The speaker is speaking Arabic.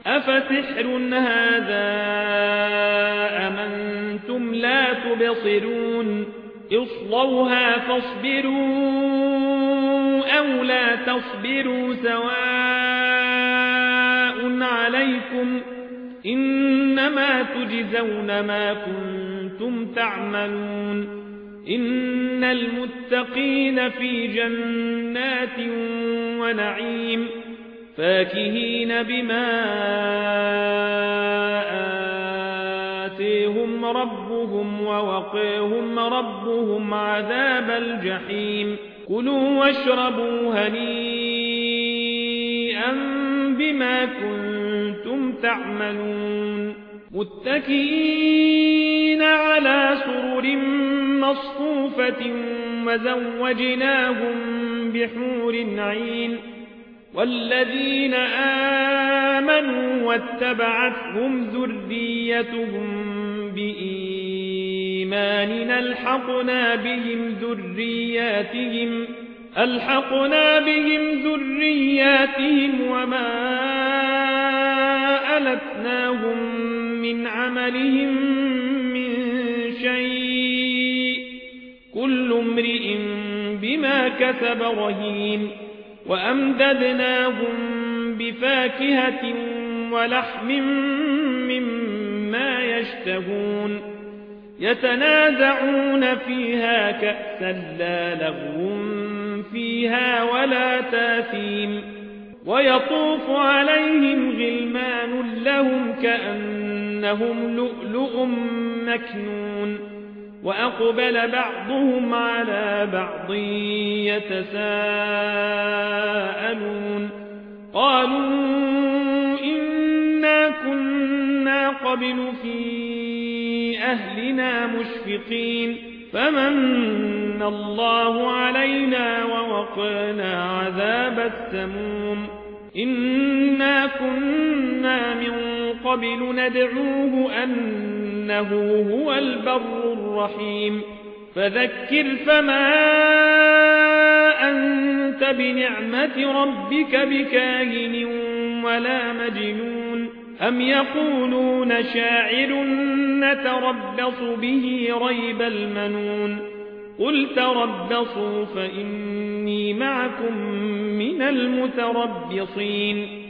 أفسحر هذا أم أنتم لا تبصرون اصلوها فاصبروا أو لا تصبروا سواء عليكم إنما تجزون ما كنتم تعملون إن المتقين في جنات ونعيم فاكهين بما آتيهم ربهم ووقيهم ربهم عذاب الجحيم كلوا واشربوا هنيئا بما كنتم تعملون متكئين على سرر مصفوفة وزوجناهم بحور عين والذين آمنوا واتبعتهم ذريتهم بإيمان ألحقنا بهم ذرياتهم وما ألتناهم من عملهم من شيء كل امرئ بما كسب رهين وأمددناهم بفاكهة ولحم مما يشتهون يتنازعون فيها كأسا لا لغو فيها ولا تاثيم ويطوف عليهم غلمان لهم كأنهم لؤلؤ مكنون وأقبل بعضهم على بعض يتساءلون قالوا إنا كنا قبل في أهلنا مشفقين فمن الله علينا ووقانا عذاب السموم إنا كنا من قبل ندعوه أنه هو البر الرحيم فذكر فما أنت بنعمة ربك بكاهن ولا مجنون أم يقولون شاعر نتربص به ريب المنون قل تربصوا فإني معكم من المتربصين